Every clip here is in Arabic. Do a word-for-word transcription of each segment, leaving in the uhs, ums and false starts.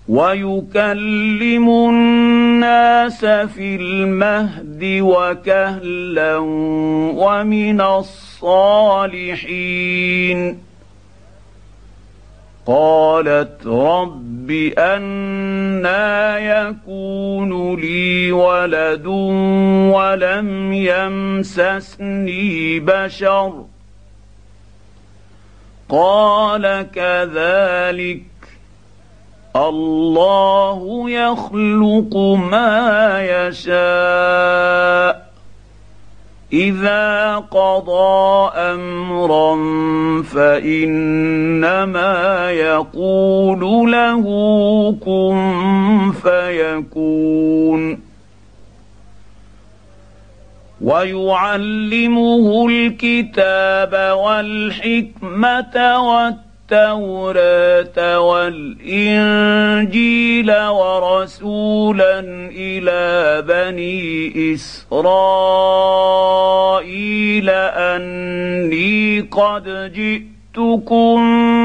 ويكلم الناس في المهد وكهلا ومن الصالحين. قالت رب أنى يكون لي ولد ولم يمسسني بشر قال كذلك الله يخلق ما يشاء إذا قضى أمرا فإنما يقول له كن فيكون. ويعلمه الكتاب والحكمة والتوراة والإنجيل ورسولا إلى بني إسرائيل أني قد جئتكم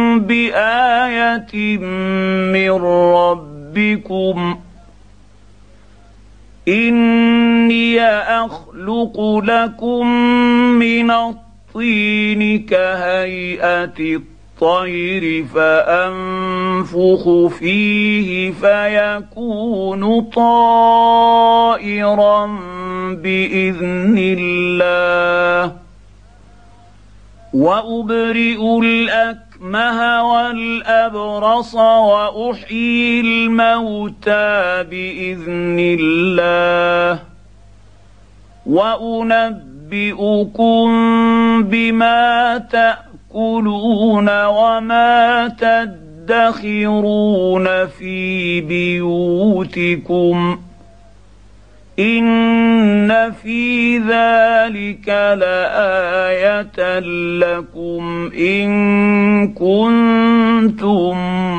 بآية من ربكم إني أخلق لكم من الطين كهيئة الطير فأنفخ فيه فيكون طائرا بإذن الله وأبرئ الأكمه والأبرص وأحيي الموتى بإذن الله وأنبئكم بما تأكلون وما تدخرون في بيوتكم إن في ذلك لآية لكم إن كنتم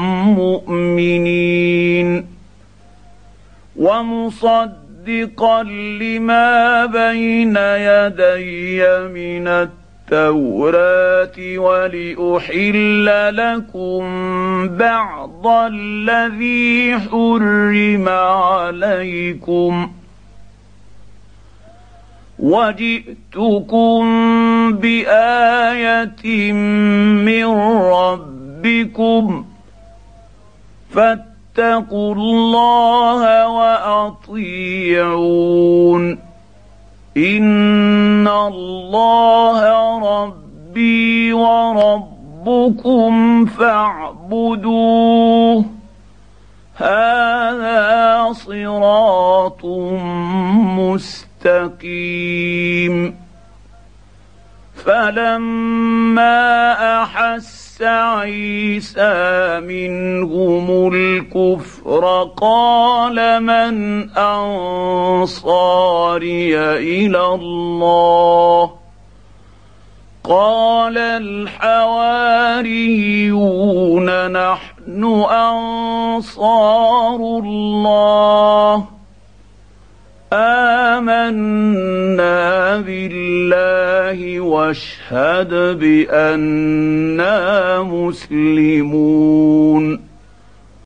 مؤمنين. ومصدقا لما بين يدي من التوراة ولأحل لكم بعض الذي حرم عليكم وجئتكم بآية من ربكم فاتقوا الله وأطيعون إن الله ربي وربكم فاعبدوه هذا صراط مستقيم. فلما أحس عيسى منهم الكفر قال من أنصاري إلى الله قال الحواريون نحن أنصار الله آمنا بالله واشهد بأننا مسلمون.